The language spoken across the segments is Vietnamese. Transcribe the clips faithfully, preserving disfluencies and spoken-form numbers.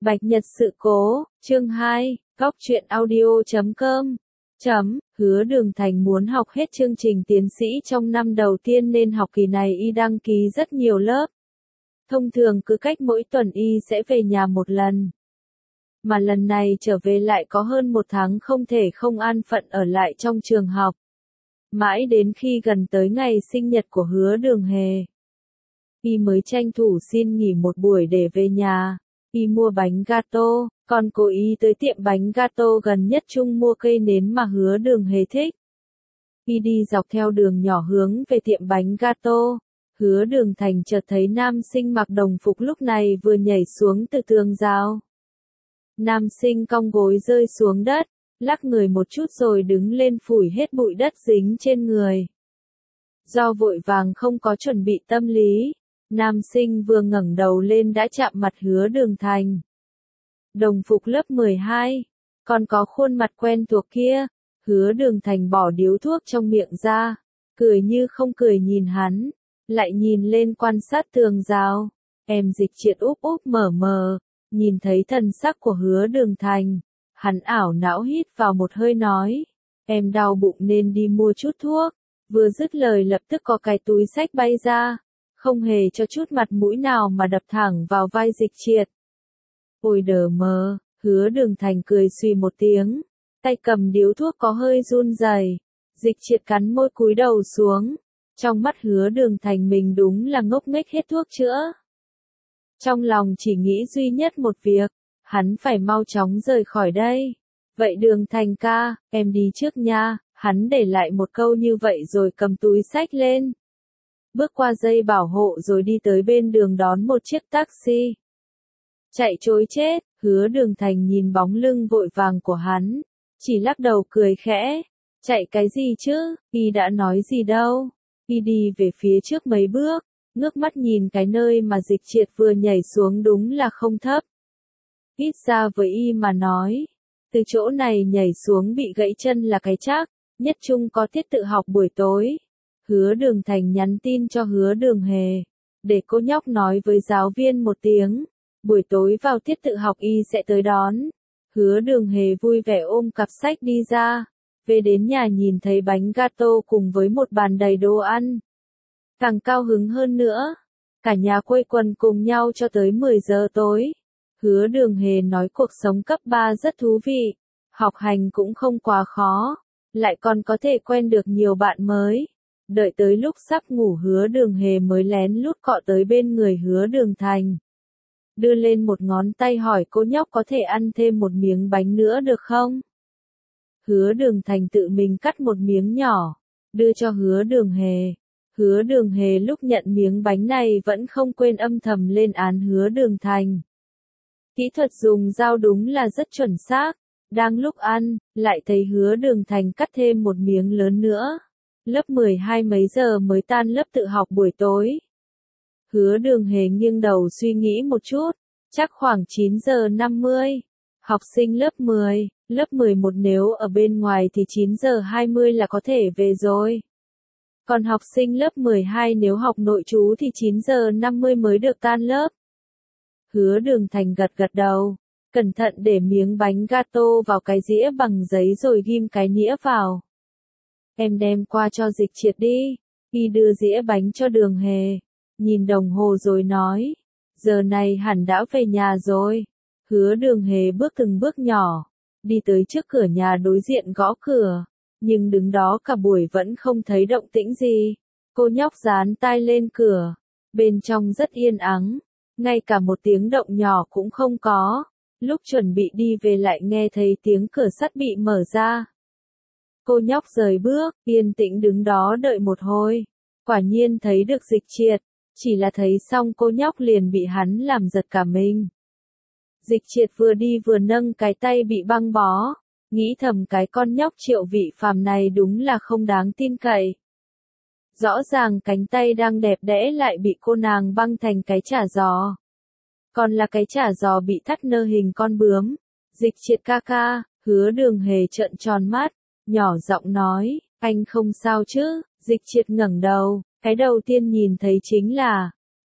Bạch Nhật sự cố, chương hai, góc truyện audio chấm com. Chấm, Hứa Đường Thành muốn học hết chương trình tiến sĩ trong năm đầu tiên nên học kỳ này y đăng ký rất nhiều lớp. Thông thường cứ cách mỗi tuần y sẽ về nhà một lần. Mà lần này trở về lại có hơn một tháng không thể không an phận ở lại trong trường học. Mãi đến khi gần tới ngày sinh nhật của Hứa Đường Hề, y mới tranh thủ xin nghỉ một buổi để về nhà. Y mua bánh gato, còn cô y tới tiệm bánh gato gần nhất chung mua cây nến mà Hứa Đường Hề thích. Y đi dọc theo đường nhỏ hướng về tiệm bánh gato. Hứa Đường Thành chợt thấy nam sinh mặc đồng phục lúc này vừa nhảy xuống từ tường rào. Nam sinh cong gối rơi xuống đất, lắc người một chút rồi đứng lên phủi hết bụi đất dính trên người. Do vội vàng không có chuẩn bị tâm lý, nam sinh vừa ngẩng đầu lên đã chạm mặt Hứa Đường Thành. Đồng phục lớp mười hai, còn có khuôn mặt quen thuộc kia. Hứa Đường Thành bỏ điếu thuốc trong miệng ra, cười như không cười nhìn hắn, lại nhìn lên quan sát tường rào. Em Dịch Triệt úp úp mở mờ, nhìn thấy thần sắc của Hứa Đường Thành, hắn ảo não hít vào một hơi nói, em đau bụng nên đi mua chút thuốc. Vừa dứt lời lập tức có cái túi xách bay ra, không hề cho chút mặt mũi nào mà đập thẳng vào vai Dịch Triệt. Ôi đờ mờ, Hứa Đường Thành cười suy một tiếng, tay cầm điếu thuốc có hơi run rẩy. Dịch Triệt cắn môi cúi đầu xuống, trong mắt Hứa Đường Thành mình đúng là ngốc nghếch hết thuốc chữa. Trong lòng chỉ nghĩ duy nhất một việc, hắn phải mau chóng rời khỏi đây. Vậy Đường Thành ca, em đi trước nha, hắn để lại một câu như vậy rồi cầm túi xách lên. Bước qua dây bảo hộ rồi đi tới bên đường đón một chiếc taxi. Chạy trối chết, Hứa Đường Thành nhìn bóng lưng vội vàng của hắn, chỉ lắc đầu cười khẽ. Chạy cái gì chứ, y đã nói gì đâu. Y đi về phía trước mấy bước, ngước mắt nhìn cái nơi mà Dịch Triệt vừa nhảy xuống đúng là không thấp. Ít ra với y mà nói, từ chỗ này nhảy xuống bị gãy chân là cái chắc, nhất chung có tiết tự học buổi tối. Hứa Đường Thành nhắn tin cho Hứa Đường Hề, để cô nhóc nói với giáo viên một tiếng, buổi tối vào tiết tự học y sẽ tới đón. Hứa Đường Hề vui vẻ ôm cặp sách đi ra, về đến nhà nhìn thấy bánh gato cùng với một bàn đầy đồ ăn. Càng cao hứng hơn nữa, cả nhà quây quần cùng nhau cho tới mười giờ tối. Hứa Đường Hề nói cuộc sống cấp ba rất thú vị, học hành cũng không quá khó, lại còn có thể quen được nhiều bạn mới. Đợi tới lúc sắp ngủ Hứa Đường Hề mới lén lút cọ tới bên người Hứa Đường Thành. Đưa lên một ngón tay hỏi cô nhóc có thể ăn thêm một miếng bánh nữa được không? Hứa Đường Thành tự mình cắt một miếng nhỏ, đưa cho Hứa Đường Hề. Hứa Đường Hề lúc nhận miếng bánh này vẫn không quên âm thầm lên án Hứa Đường Thành. Kỹ thuật dùng dao đúng là rất chuẩn xác. Đang lúc ăn, lại thấy Hứa Đường Thành cắt thêm một miếng lớn nữa. Lớp mười hai mấy giờ mới tan lớp tự học buổi tối. Hứa Đường Hề nghiêng đầu suy nghĩ một chút, chắc khoảng chín giờ năm mươi. Học sinh lớp mười, lớp mười một nếu ở bên ngoài thì chín giờ hai mươi là có thể về rồi. Còn học sinh lớp mười hai nếu học nội trú thì chín giờ năm mươi mới được tan lớp. Hứa Đường Thành gật gật đầu, cẩn thận để miếng bánh gato vào cái dĩa bằng giấy rồi ghim cái nĩa vào. Em đem qua cho Dịch Triệt đi. Y đưa dĩa bánh cho Đường Hề, nhìn đồng hồ rồi nói, giờ này hẳn đã về nhà rồi. Hứa Đường Hề bước từng bước nhỏ, đi tới trước cửa nhà đối diện gõ cửa, nhưng đứng đó cả buổi vẫn không thấy động tĩnh gì. Cô nhóc dán tai lên cửa, bên trong rất yên ắng, ngay cả một tiếng động nhỏ cũng không có. Lúc chuẩn bị đi về lại nghe thấy tiếng cửa sắt bị mở ra. Cô nhóc rời bước, yên tĩnh đứng đó đợi một hồi. Quả nhiên thấy được Dịch Triệt, chỉ là thấy xong cô nhóc liền bị hắn làm giật cả mình. Dịch Triệt vừa đi vừa nâng cái tay bị băng bó, nghĩ thầm cái con nhóc Triệu Vị Phàm này đúng là không đáng tin cậy. Rõ ràng cánh tay đang đẹp đẽ lại bị cô nàng băng thành cái chả giò. Còn là cái chả giò bị thắt nơ hình con bướm. Dịch Triệt ca ca, Hứa Đường Hề trợn tròn mắt, nhỏ giọng nói, anh không sao chứ? Dịch Triệt ngẩng đầu, cái đầu tiên nhìn thấy chính là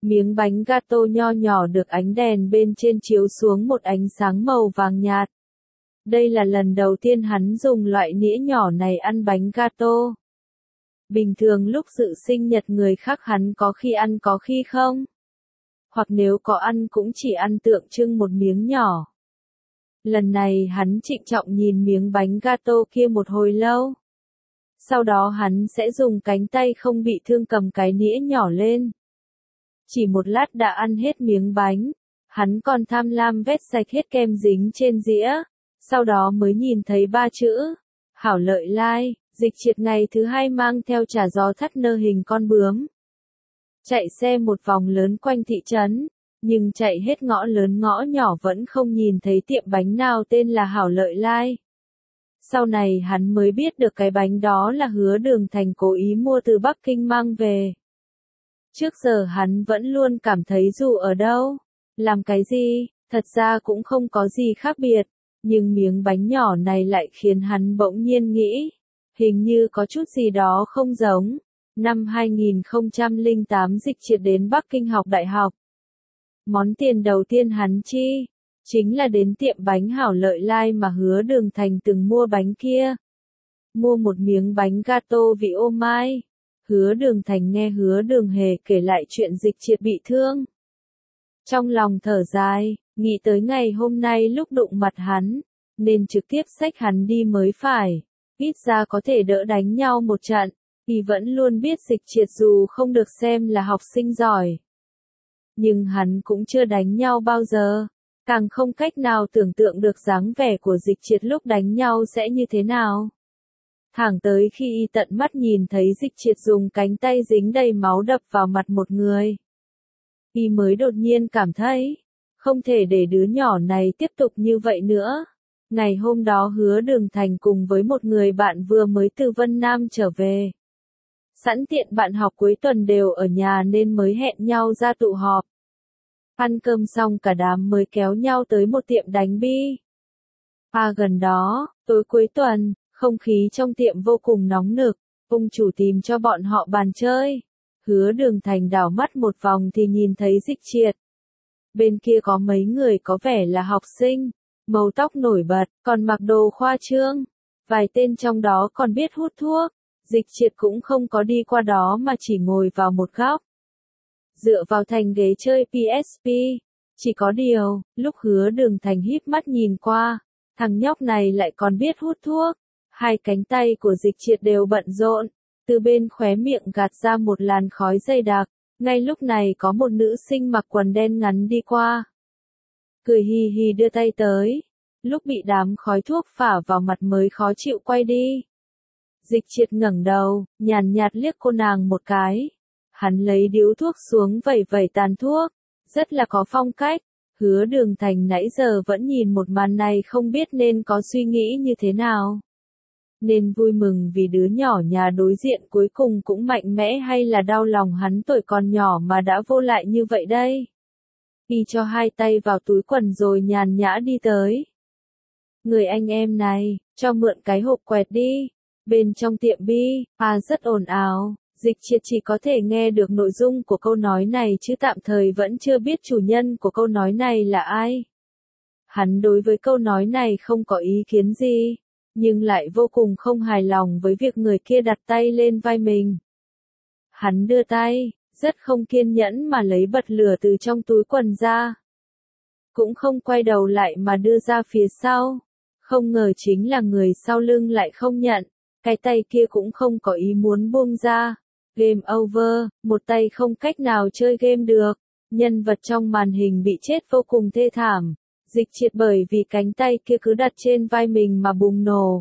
Miếng bánh gato nho nhỏ được ánh đèn bên trên chiếu xuống một ánh sáng màu vàng nhạt. Đây là lần đầu tiên hắn dùng loại nĩa nhỏ này ăn bánh gato. Bình thường lúc dự sinh nhật người khác hắn có khi ăn có khi không. Hoặc nếu có ăn cũng chỉ ăn tượng trưng một miếng nhỏ. Lần này hắn trịnh trọng nhìn miếng bánh gato kia một hồi lâu. Sau đó hắn sẽ dùng cánh tay không bị thương cầm cái nĩa nhỏ lên. Chỉ một lát đã ăn hết miếng bánh. Hắn còn tham lam vét sạch hết kem dính trên dĩa. Sau đó mới nhìn thấy ba chữ. Hảo Lợi Lai. Dịch Triệt ngày thứ hai mang theo trà gió thắt nơ hình con bướm. Chạy xe một vòng lớn quanh thị trấn. Nhưng chạy hết ngõ lớn ngõ nhỏ vẫn không nhìn thấy tiệm bánh nào tên là Hảo Lợi Lai. Sau này hắn mới biết được cái bánh đó là Hứa Đường Thành cố ý mua từ Bắc Kinh mang về. Trước giờ hắn vẫn luôn cảm thấy dù ở đâu, làm cái gì, thật ra cũng không có gì khác biệt. Nhưng miếng bánh nhỏ này lại khiến hắn bỗng nhiên nghĩ, hình như có chút gì đó không giống. Năm hai nghìn không trăm lẻ tám Dịch Triệt đến Bắc Kinh học đại học. Món tiền đầu tiên hắn chi, chính là đến tiệm bánh Hảo Lợi Lai mà Hứa Đường Thành từng mua bánh kia. Mua một miếng bánh gato vị ô mai. Hứa Đường Thành nghe Hứa Đường Hề kể lại chuyện Dịch Triệt bị thương. Trong lòng thở dài, nghĩ tới ngày hôm nay lúc đụng mặt hắn, nên trực tiếp xách hắn đi mới phải. Ít ra có thể đỡ đánh nhau một trận, thì vẫn luôn biết Dịch Triệt dù không được xem là học sinh giỏi. Nhưng hắn cũng chưa đánh nhau bao giờ, càng không cách nào tưởng tượng được dáng vẻ của Dịch Triệt lúc đánh nhau sẽ như thế nào. Thẳng tới khi y tận mắt nhìn thấy Dịch Triệt dùng cánh tay dính đầy máu đập vào mặt một người. Y mới đột nhiên cảm thấy, không thể để đứa nhỏ này tiếp tục như vậy nữa. Ngày hôm đó Hứa Đường Thành cùng với một người bạn vừa mới từ Vân Nam trở về. Sẵn tiện bạn học cuối tuần đều ở nhà nên mới hẹn nhau ra tụ họp. Ăn cơm xong cả đám mới kéo nhau tới một tiệm đánh bi. À gần đó, tối cuối tuần, không khí trong tiệm vô cùng nóng nực, ông chủ tìm cho bọn họ bàn chơi. Hứa Đường Thành đảo mắt một vòng thì nhìn thấy Dịch Triệt. Bên kia có mấy người có vẻ là học sinh, màu tóc nổi bật, còn mặc đồ khoa trương. Vài tên trong đó còn biết hút thuốc. Dịch Triệt cũng không có đi qua đó mà chỉ ngồi vào một góc. Dựa vào thành ghế chơi pê ét pê. Chỉ có điều, lúc Hứa Đường Thành híp mắt nhìn qua, thằng nhóc này lại còn biết hút thuốc. Hai cánh tay của Dịch Triệt đều bận rộn, từ bên khóe miệng gạt ra một làn khói dày đặc. Ngay lúc này có một nữ sinh mặc quần đen ngắn đi qua. Cười hì hì đưa tay tới, lúc bị đám khói thuốc phả vào mặt mới khó chịu quay đi. Dịch Triệt ngẩng đầu, nhàn nhạt liếc cô nàng một cái. Hắn lấy điếu thuốc xuống vẩy vẩy tàn thuốc, rất là có phong cách. Hứa Đường Thành nãy giờ vẫn nhìn một màn này không biết nên có suy nghĩ như thế nào. Nên vui mừng vì đứa nhỏ nhà đối diện cuối cùng cũng mạnh mẽ hay là đau lòng hắn tuổi còn nhỏ mà đã vô lại như vậy đây. Y cho hai tay vào túi quần rồi nhàn nhã đi tới. Người anh em này, cho mượn cái hộp quẹt đi. Bên trong tiệm bi, à rất ồn ào. Dịch Triệt chỉ có thể nghe được nội dung của câu nói này chứ tạm thời vẫn chưa biết chủ nhân của câu nói này là ai. Hắn đối với câu nói này không có ý kiến gì, nhưng lại vô cùng không hài lòng với việc người kia đặt tay lên vai mình. Hắn đưa tay, rất không kiên nhẫn mà lấy bật lửa từ trong túi quần ra. Cũng không quay đầu lại mà đưa ra phía sau. Không ngờ chính là người sau lưng lại không nhận, cái tay kia cũng không có ý muốn buông ra. Game over, một tay không cách nào chơi game được. Nhân vật trong màn hình bị chết vô cùng thê thảm. Dịch Triệt bởi vì cánh tay kia cứ đặt trên vai mình mà bùng nổ.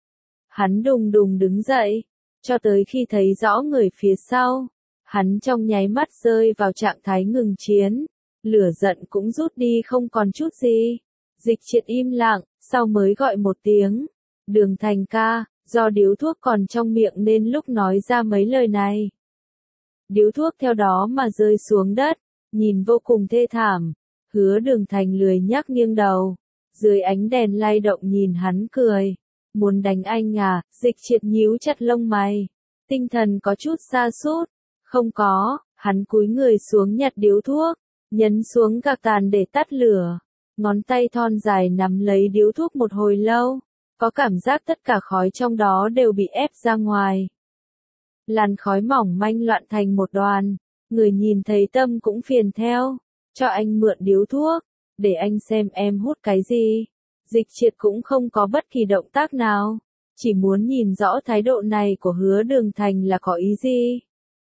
Hắn đùng đùng đứng dậy, cho tới khi thấy rõ người phía sau. Hắn trong nháy mắt rơi vào trạng thái ngừng chiến. Lửa giận cũng rút đi không còn chút gì. Dịch Triệt im lặng, sau mới gọi một tiếng. Đường Thành ca. Do điếu thuốc còn trong miệng nên lúc nói ra mấy lời này. Điếu thuốc theo đó mà rơi xuống đất, nhìn vô cùng thê thảm. Hứa Đường Thành lười nhác nghiêng đầu. Dưới ánh đèn lay động nhìn hắn cười. Muốn đánh anh à? Dịch Triệt nhíu chặt lông mày. Tinh thần có chút sa sút. Không có, Hắn cúi người xuống nhặt điếu thuốc, nhấn xuống gạc tàn để tắt lửa. Ngón tay thon dài nắm lấy điếu thuốc một hồi lâu, có cảm giác tất cả khói trong đó đều bị ép ra ngoài. Làn khói mỏng manh loạn thành một đoàn, người nhìn thấy tâm cũng phiền theo, cho anh mượn điếu thuốc, để anh xem em hút cái gì. Dịch Triệt cũng không có bất kỳ động tác nào, chỉ muốn nhìn rõ thái độ này của Hứa Đường Thành là có ý gì.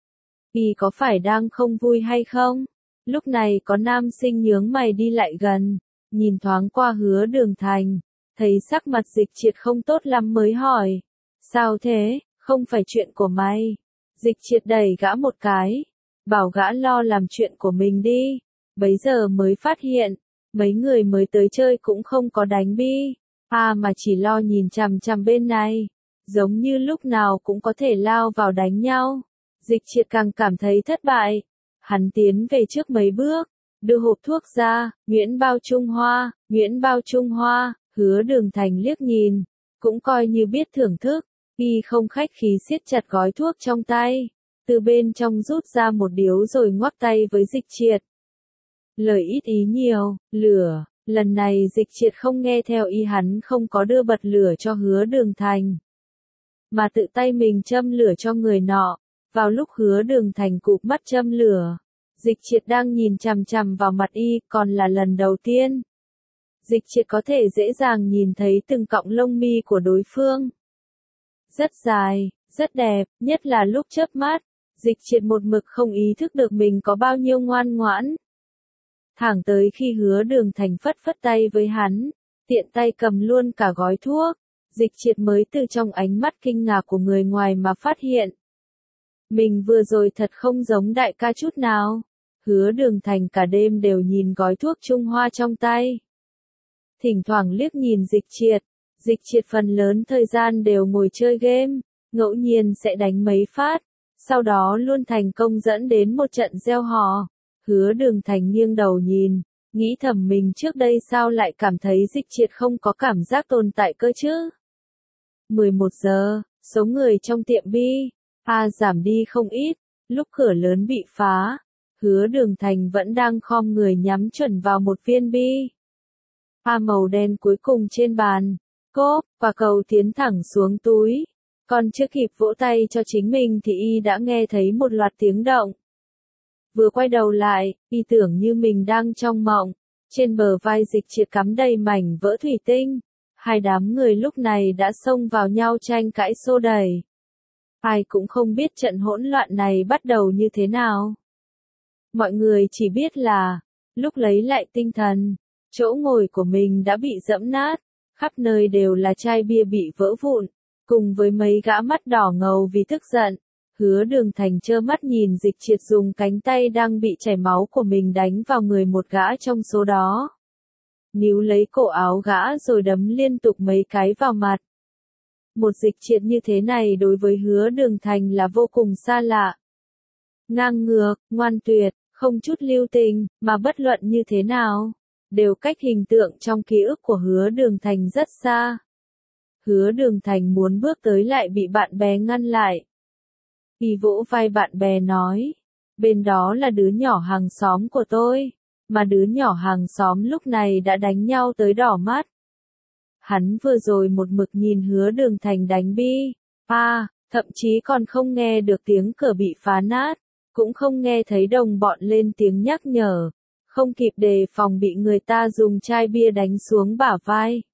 Y có phải đang không vui hay không? Lúc này có nam sinh nhướng mày đi lại gần, nhìn thoáng qua Hứa Đường Thành, thấy sắc mặt Dịch Triệt không tốt lắm mới hỏi. Sao thế, không phải chuyện của mày. Dịch Triệt đẩy gã một cái, bảo gã lo làm chuyện của mình đi. Bấy giờ mới phát hiện, mấy người mới tới chơi cũng không có đánh bi, à mà chỉ lo nhìn chằm chằm bên này, giống như lúc nào cũng có thể lao vào đánh nhau. Dịch Triệt càng cảm thấy thất bại, hắn tiến về trước mấy bước, đưa hộp thuốc ra. Nguyễn Bao Trung Hoa, Nguyễn Bao Trung Hoa. Hứa Đường Thành liếc nhìn, cũng coi như biết thưởng thức, y không khách khí siết chặt gói thuốc trong tay, từ bên trong rút ra một điếu rồi ngoắc tay với Dịch Triệt. Lời ít ý nhiều, lửa, lần này Dịch Triệt không nghe theo y, hắn không có đưa bật lửa cho Hứa Đường Thành, mà tự tay mình châm lửa cho người nọ. Vào lúc Hứa Đường Thành cụp mắt châm lửa, Dịch Triệt đang nhìn chằm chằm vào mặt y, còn là lần đầu tiên. Dịch Triệt có thể dễ dàng nhìn thấy từng cọng lông mi của đối phương. Rất dài, rất đẹp, nhất là lúc chớp mắt, Dịch Triệt một mực không ý thức được mình có bao nhiêu ngoan ngoãn. Thẳng tới khi Hứa Đường Thành phất phất tay với hắn, tiện tay cầm luôn cả gói thuốc, Dịch Triệt mới từ trong ánh mắt kinh ngạc của người ngoài mà phát hiện. Mình vừa rồi thật không giống đại ca chút nào. Hứa Đường Thành cả đêm đều nhìn gói thuốc Trung Hoa trong tay. Thỉnh thoảng liếc nhìn Dịch Triệt, Dịch Triệt phần lớn thời gian đều ngồi chơi game, ngẫu nhiên sẽ đánh mấy phát, sau đó luôn thành công dẫn đến một trận gieo hò. Hứa Đường Thành nghiêng đầu nhìn, nghĩ thầm mình trước đây sao lại cảm thấy Dịch Triệt không có cảm giác tồn tại cơ chứ. mười một giờ, số người trong tiệm bi, a giảm đi không ít, lúc cửa lớn bị phá, Hứa Đường Thành vẫn đang khom người nhắm chuẩn vào một viên bi. A màu đen cuối cùng trên bàn, cốp, quả cầu tiến thẳng xuống túi. Còn chưa kịp vỗ tay cho chính mình thì y đã nghe thấy một loạt tiếng động. Vừa quay đầu lại, y tưởng như mình đang trong mộng. Trên bờ vai Dịch Triệt cắm đầy mảnh vỡ thủy tinh. Hai đám người lúc này đã xông vào nhau tranh cãi xô đẩy. Ai cũng không biết trận hỗn loạn này bắt đầu như thế nào. Mọi người chỉ biết là, lúc lấy lại tinh thần, chỗ ngồi của mình đã bị giẫm nát, khắp nơi đều là chai bia bị vỡ vụn, cùng với mấy gã mắt đỏ ngầu vì tức giận. Hứa Đường Thành trơ mắt nhìn Dịch Triệt dùng cánh tay đang bị chảy máu của mình đánh vào người một gã trong số đó. Níu lấy cổ áo gã rồi đấm liên tục mấy cái vào mặt. Một Dịch Triệt như thế này đối với Hứa Đường Thành là vô cùng xa lạ. Ngang ngược, ngoan tuyệt, không chút lưu tình, mà bất luận như thế nào, đều cách hình tượng trong ký ức của Hứa Đường Thành rất xa. Hứa Đường Thành muốn bước tới lại bị bạn bè ngăn lại. Y vỗ vai bạn bè nói, bên đó là đứa nhỏ hàng xóm của tôi, mà đứa nhỏ hàng xóm lúc này đã đánh nhau tới đỏ mắt. Hắn vừa rồi một mực nhìn Hứa Đường Thành đánh bi, à, thậm chí còn không nghe được tiếng cửa bị phá nát, cũng không nghe thấy đồng bọn lên tiếng nhắc nhở, không kịp đề phòng bị người ta dùng chai bia đánh xuống bả vai.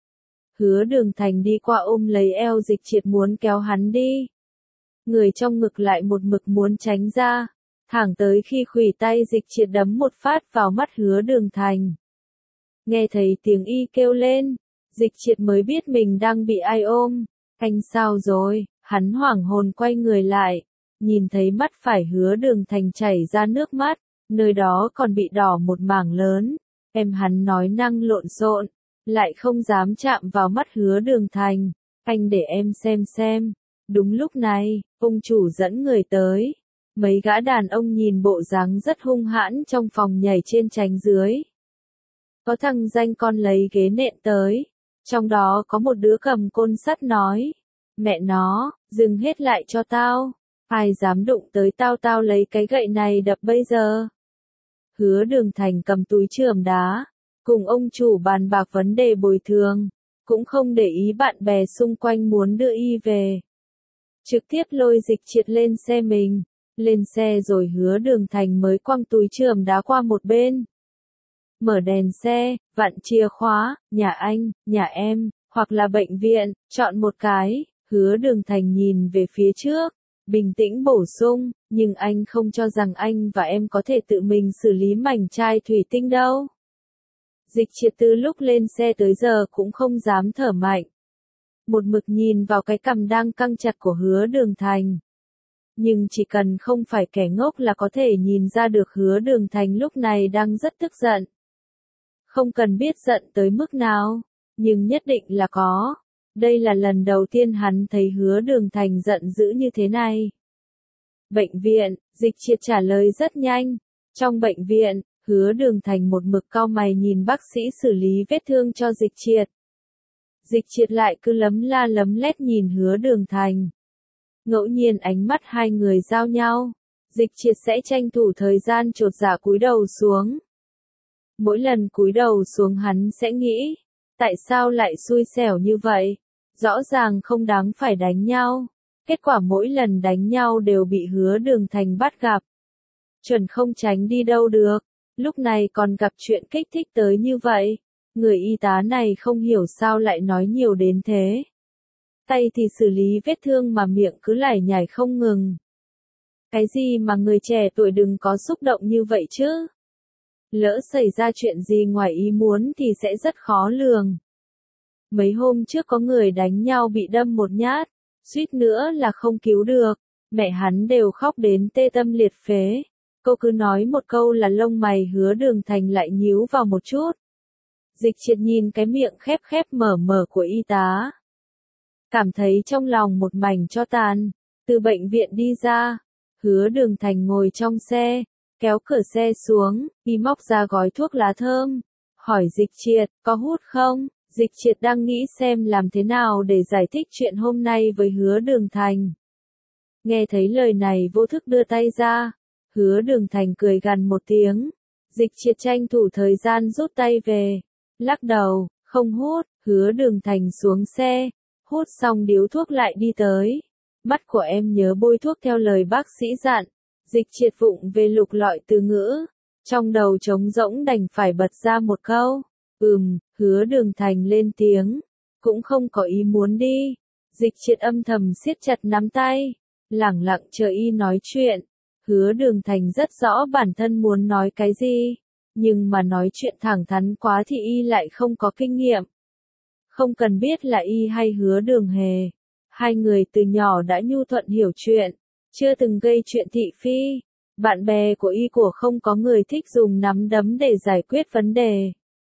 Hứa Đường Thành đi qua ôm lấy eo Dịch Triệt muốn kéo hắn đi. Người trong ngực lại một mực muốn tránh ra, thẳng tới khi khuỷu tay Dịch Triệt đấm một phát vào mắt Hứa Đường Thành. Nghe thấy tiếng y kêu lên, Dịch Triệt mới biết mình đang bị ai ôm. Anh sao rồi? Hắn hoảng hồn quay người lại, nhìn thấy mắt phải Hứa Đường Thành chảy ra nước mắt, nơi đó còn bị đỏ một mảng lớn. Em hắn nói năng lộn xộn, lại không dám chạm vào mắt Hứa Đường Thành. Anh để em xem xem. Đúng lúc này, ông chủ dẫn người tới. Mấy gã đàn ông nhìn bộ dáng rất hung hãn trong phòng nhảy trên tránh dưới. Có thằng danh con lấy ghế nện tới. Trong đó có một đứa cầm côn sắt nói. Mẹ nó, dừng hết lại cho tao. Ai dám đụng tới tao tao lấy cái gậy này đập bây giờ. Hứa Đường Thành cầm túi chườm đá, cùng ông chủ bàn bạc vấn đề bồi thường, cũng không để ý bạn bè xung quanh muốn đưa y về. Trực tiếp lôi Dịch Triệt lên xe mình, lên xe rồi Hứa Đường Thành mới quăng túi chườm đá qua một bên. Mở đèn xe, vặn chìa khóa, nhà anh, nhà em, hoặc là bệnh viện, chọn một cái. Hứa Đường Thành nhìn về phía trước, bình tĩnh bổ sung, nhưng anh không cho rằng anh và em có thể tự mình xử lý mảnh chai thủy tinh đâu. Dịch Triệt từ lúc lên xe tới giờ cũng không dám thở mạnh. Một mực nhìn vào cái cằm đang căng chặt của Hứa Đường Thành. Nhưng chỉ cần không phải kẻ ngốc là có thể nhìn ra được Hứa Đường Thành lúc này đang rất tức giận. Không cần biết giận tới mức nào, nhưng nhất định là có. Đây là lần đầu tiên hắn thấy Hứa Đường Thành giận dữ như thế này. Bệnh viện, Dịch Triệt trả lời rất nhanh. Trong bệnh viện, Hứa Đường Thành một mực cau mày nhìn bác sĩ xử lý vết thương cho Dịch Triệt. Dịch Triệt lại cứ lấm la lấm lét nhìn Hứa Đường Thành. Ngẫu nhiên ánh mắt hai người giao nhau, Dịch Triệt sẽ tranh thủ thời gian chột dạ cúi đầu xuống. Mỗi lần cúi đầu xuống hắn sẽ nghĩ, tại sao lại xui xẻo như vậy? Rõ ràng không đáng phải đánh nhau. Kết quả mỗi lần đánh nhau đều bị Hứa Đường Thành bắt gặp. Chuẩn không tránh đi đâu được. Lúc này còn gặp chuyện kích thích tới như vậy. Người y tá này không hiểu sao lại nói nhiều đến thế. Tay thì xử lý vết thương mà miệng cứ lải nhải không ngừng. Cái gì mà người trẻ tuổi đừng có xúc động như vậy chứ? Lỡ xảy ra chuyện gì ngoài ý muốn thì sẽ rất khó lường. Mấy hôm trước có người đánh nhau bị đâm một nhát, suýt nữa là không cứu được. Mẹ hắn đều khóc đến tê tâm liệt phế. Cô cứ nói một câu là lông mày Hứa Đường Thành lại nhíu vào một chút. Dịch Triệt nhìn cái miệng khép khép mở mở của y tá. Cảm thấy trong lòng một mảnh cho tàn. Từ bệnh viện đi ra, Hứa Đường Thành ngồi trong xe, kéo cửa xe xuống, y móc ra gói thuốc lá thơm. Hỏi Dịch Triệt, có hút không? Dịch Triệt đang nghĩ xem làm thế nào để giải thích chuyện hôm nay với Hứa Đường Thành. Nghe thấy lời này vô thức đưa tay ra. Hứa Đường Thành cười gằn một tiếng. Dịch Triệt tranh thủ thời gian rút tay về. Lắc đầu, không hút. Hứa Đường Thành xuống xe. Hút xong điếu thuốc lại đi tới. Mắt của em nhớ bôi thuốc theo lời bác sĩ dặn. Dịch Triệt vụng về lục lọi từ ngữ. Trong đầu trống rỗng đành phải bật ra một câu. Ừm, Hứa Đường Thành lên tiếng. Cũng không có ý muốn đi. Dịch Triệt âm thầm siết chặt nắm tay. Lẳng lặng chờ y nói chuyện. Hứa Đường Thành rất rõ bản thân muốn nói cái gì. Nhưng mà nói chuyện thẳng thắn quá thì y lại không có kinh nghiệm. Không cần biết là y hay Hứa Đường Hề. Hai người từ nhỏ đã nhu thuận hiểu chuyện. Chưa từng gây chuyện thị phi. Bạn bè của y của không có người thích dùng nắm đấm để giải quyết vấn đề.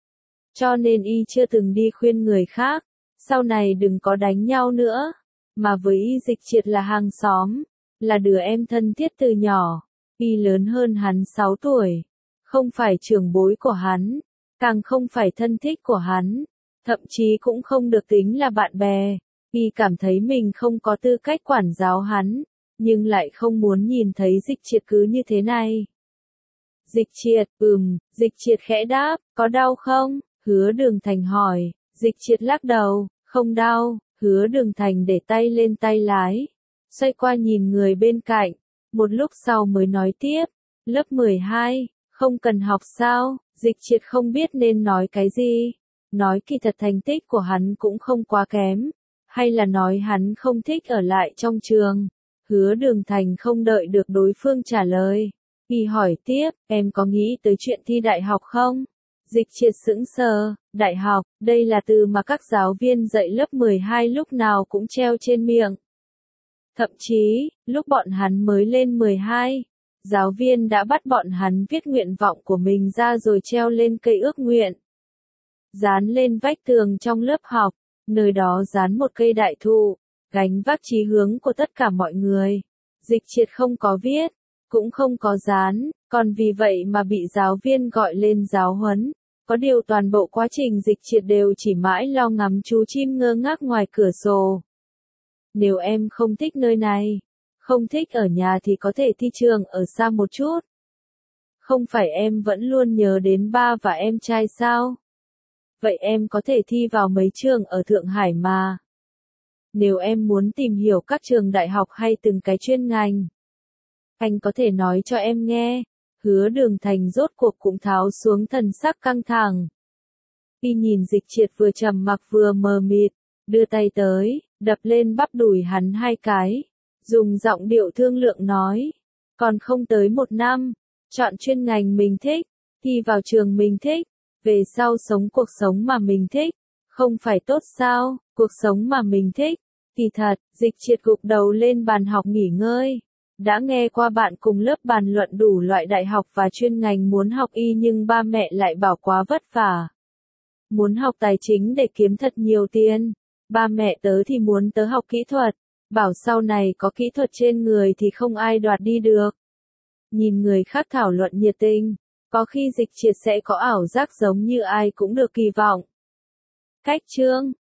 Cho nên y chưa từng đi khuyên người khác. Sau này đừng có đánh nhau nữa. Mà với y Dịch Triệt là hàng xóm. Là đứa em thân thiết từ nhỏ. Y lớn hơn hắn sáu tuổi. Không phải trưởng bối của hắn. Càng không phải thân thích của hắn. Thậm chí cũng không được tính là bạn bè. Y cảm thấy mình không có tư cách quản giáo hắn. Nhưng lại không muốn nhìn thấy Dịch Triệt cứ như thế này. Dịch Triệt, ừm, Dịch Triệt khẽ đáp, có đau không? Hứa Đường Thành hỏi. Dịch Triệt lắc đầu, không đau. Hứa Đường Thành để tay lên tay lái. Xoay qua nhìn người bên cạnh. Một lúc sau mới nói tiếp. Lớp mười hai, không cần học sao? Dịch Triệt không biết nên nói cái gì. Nói kỳ thật thành tích của hắn cũng không quá kém. Hay là nói hắn không thích ở lại trong trường. Hứa Đường Thành không đợi được đối phương trả lời. Y hỏi tiếp, em có nghĩ tới chuyện thi đại học không? Dịch Triệt sững sờ, đại học, đây là từ mà các giáo viên dạy lớp mười hai lúc nào cũng treo trên miệng. Thậm chí, lúc bọn hắn mới lên mười hai, giáo viên đã bắt bọn hắn viết nguyện vọng của mình ra rồi treo lên cây ước nguyện. Dán lên vách tường trong lớp học, nơi đó dán một cây đại thụ, gánh vác chí hướng của tất cả mọi người. Dịch Triệt không có viết, cũng không có dán, còn vì vậy mà bị giáo viên gọi lên giáo huấn. Có điều toàn bộ quá trình Dịch Triệt đều chỉ mãi lo ngắm chú chim ngơ ngác ngoài cửa sổ. Nếu em không thích nơi này, Không thích ở nhà thì có thể thi trường ở xa một chút. Không phải em vẫn luôn nhớ đến ba và em trai sao? Vậy em có thể thi vào mấy trường ở Thượng Hải mà. Nếu em muốn tìm hiểu các trường đại học hay từng cái chuyên ngành, anh có thể nói cho em nghe. Hứa Đường Thành rốt cuộc cũng tháo xuống thần sắc căng thẳng. Y nhìn Dịch Triệt vừa trầm mặc vừa mờ mịt, đưa tay tới, đập lên bắp đùi hắn hai cái, dùng giọng điệu thương lượng nói, còn không tới một năm, chọn chuyên ngành mình thích, thi vào trường mình thích, về sau sống cuộc sống mà mình thích, không phải tốt sao? Cuộc sống mà mình thích. Kỳ thật, Dịch Triệt gục đầu lên bàn học nghỉ ngơi. Đã nghe qua bạn cùng lớp bàn luận đủ loại đại học và chuyên ngành muốn học y, nhưng ba mẹ lại bảo quá vất vả. Muốn học tài chính để kiếm thật nhiều tiền. Ba mẹ tớ thì muốn tớ học kỹ thuật, bảo sau này có kỹ thuật trên người thì không ai đoạt đi được. Nhìn người khác thảo luận nhiệt tình, có khi Dịch Triệt sẽ có ảo giác giống như ai cũng được kỳ vọng. Cách chương